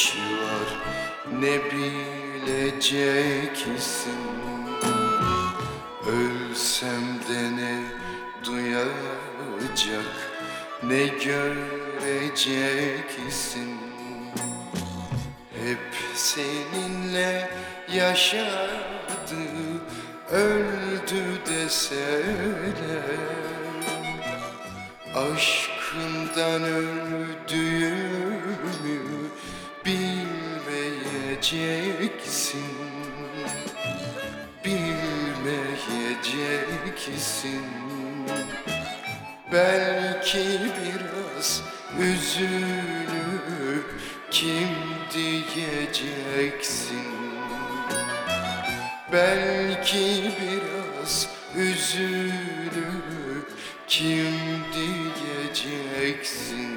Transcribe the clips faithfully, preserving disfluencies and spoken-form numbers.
iş var, ne bileceksin? Ölsem de ne duyacak, ne göreceksin? Hep seninle yaşadı, öldü deseler, aşkından öldüğümü bilmeyeceksin, bilmeyeceksin. Belki biraz üzülüp kim diyeceksin? Belki biraz üzülüp kim diyeceksin?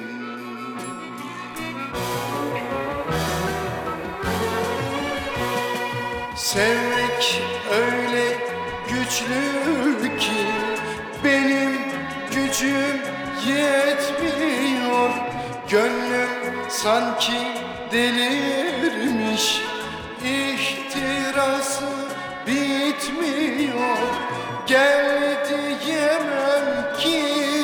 Sevmek öyle güçlü ki benim gücüm yetmiyor. Gönlüm sanki delirmiş, ihtirası bitmiyor. Gel diyemem ki,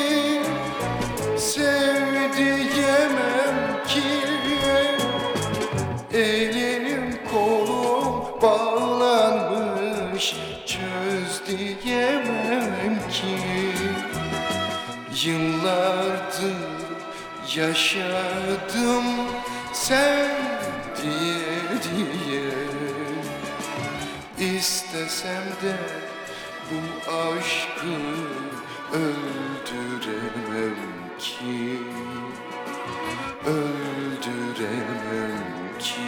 sev diyemem ki, elim kolum bağlanmış, çöz diyemem ki. Yıllardır yaşadım sen diye diye, İstesem de bu aşkı öldüremem ki, öldüremem ki.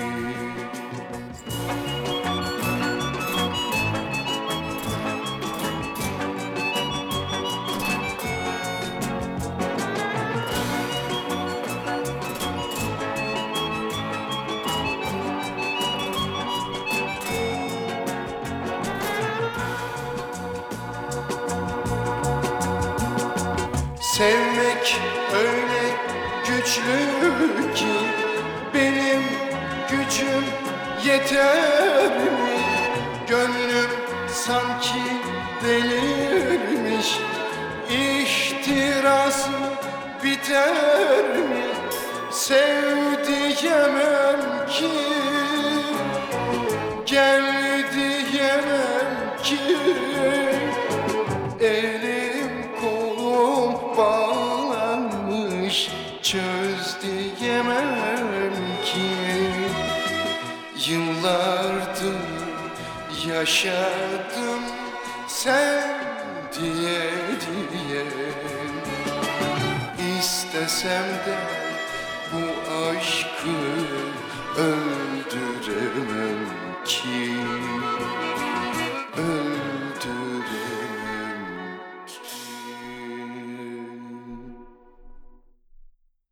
Sevmek öyle güçlü ki benim gücüm yeter mi? Gönlüm sanki delirmiş, ihtirası biter mi? Sev diyemem ki, gel diyemem ki, elim kolum bağlanmış, çöz diyemem ki. Yıllardır yaşadım sen diye diye, İstesem de bu aşkı öldüremem ki.